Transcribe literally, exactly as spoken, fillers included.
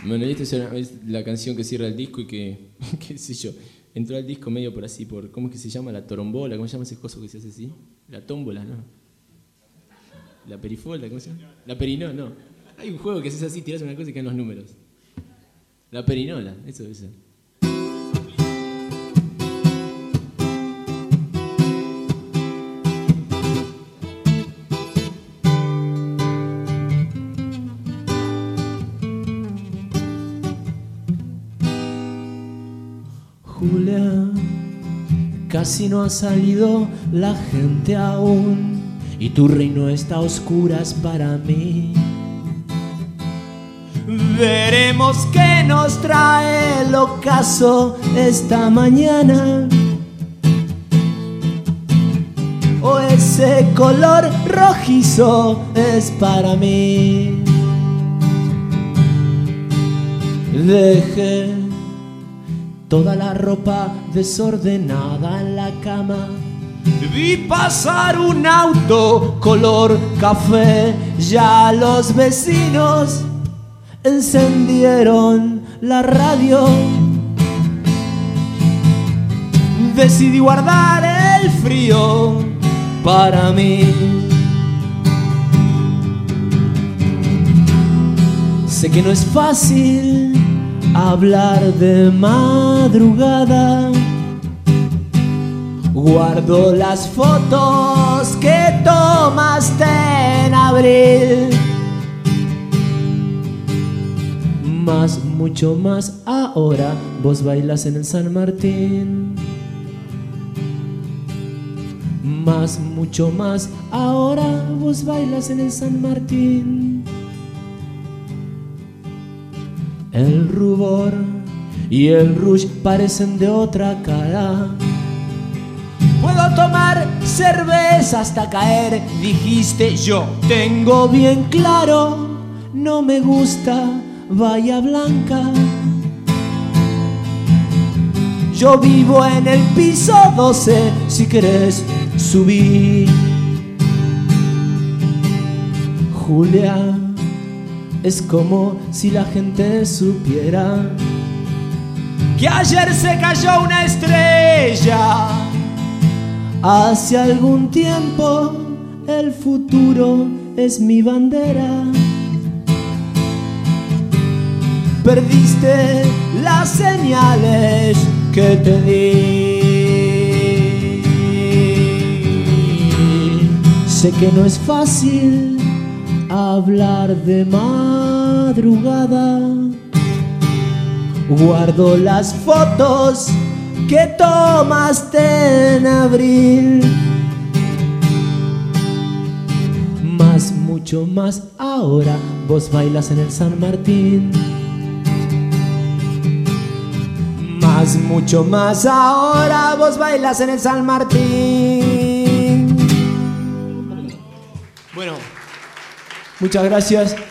Bueno, y esta es, una- es la canción que cierra el disco y que, qué sé yo, entró al disco medio por así, por, ¿cómo es que se llama? La torombola, ¿cómo se llama ese coso que se hace así? La tómbola, ¿no? La perifolda, ¿cómo se llama? La perinola, no. Hay un juego que haces así, tirás una cosa y caen los números. La perinola, eso debe ser. Julia, casi no ha salido la gente aún y tu reino está a oscuras para mí. Veremos qué nos trae el ocaso esta mañana. O ese color rojizo es para mí. Dejé toda la ropa desordenada en la cama. Vi pasar un auto color café. Ya los vecinos encendieron la radio. Decidí guardar el frío para mí. Sé que no es fácil hablar de madrugada. Guardo las fotos que tomaste en abril. Más, mucho más ahora vos bailas en el San Martín. Más, mucho más ahora vos bailas en el San Martín. El rubor y el rouge parecen de otra cara. Puedo tomar cerveza hasta caer, dijiste. Yo tengo bien claro, no me gusta Bahía Blanca. Yo vivo en el piso doce, si querés subir. Julia, es como si la gente supiera que ayer se cayó una estrella. Hace algún tiempo el futuro es mi bandera. Perdiste las señales que te di. Sé que no es fácil hablar de madrugada. Guardo las fotos que tomaste en abril. Más, mucho más ahora vos bailas en el San Martín. Más, mucho más ahora vos bailas en el San Martín. Bueno, muchas gracias.